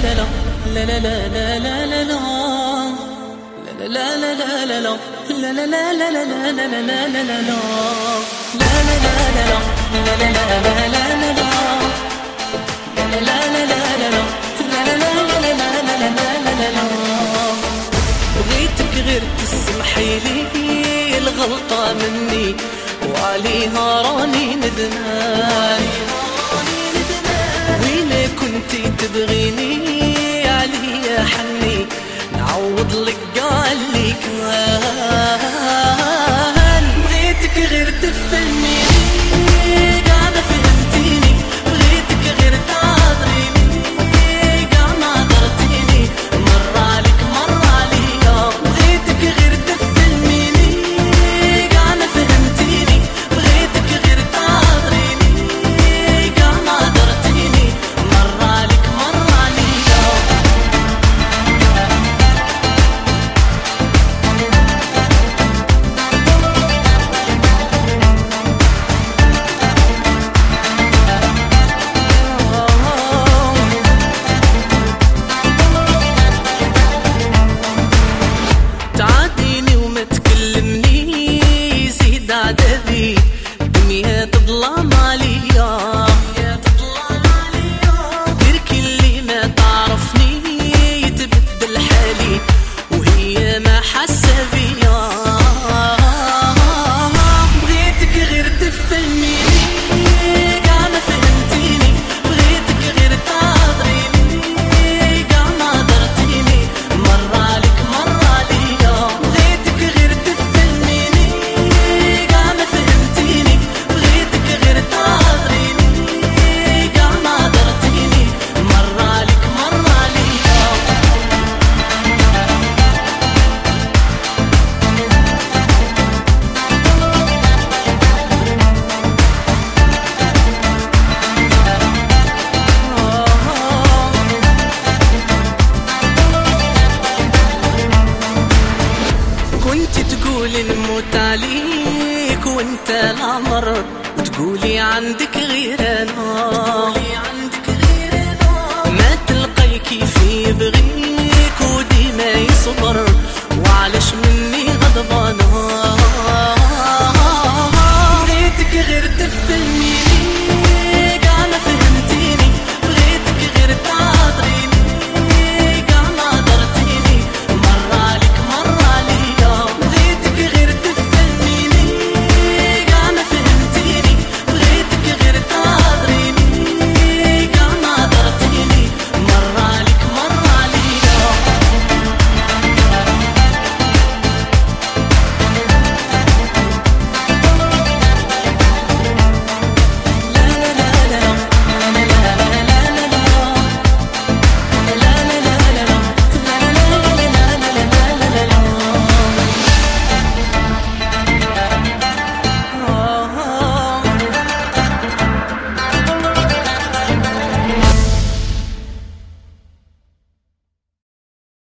بغيتك غير تسمحيلي الغلطة مني وعليها راني ندمان، وإلا كنتي تبغيني عليا حني نعوض لك قال لي كمان. بغيتك غير تفهميني قاع ما فهمتيني، بغيتك غير تعذريني قاع ما عذرتيني، مر عليك مر عليا. بغيتك غير تفهميني قاع ما فهمتيني، بغيتك غير تعذريني قاع ما عذرتيني، مر عليك مر عليا. تعاديني وما تكلمني يزيد عذابي، الدنيا تظلم عليا، غيرك اللي ما تعرفني يتبدل حالي وهي ما حاسه بيا. بغيتك غير تفهميني قاع ما فهمتيني، بغيتك غير تعذريني قاع ما عذرتيني، مر عليك مر عليا. بغيتك غير تفهميني قاع ما فهمتيني، بغيتك غير تعذريني قاع ما عذرتيني، مر عليك مر عليا. كنت تقولي نموت عليك وانت العمر، وتقولي عندك غير انا، ما تلقاي كيف يبغيك وديما يصبر.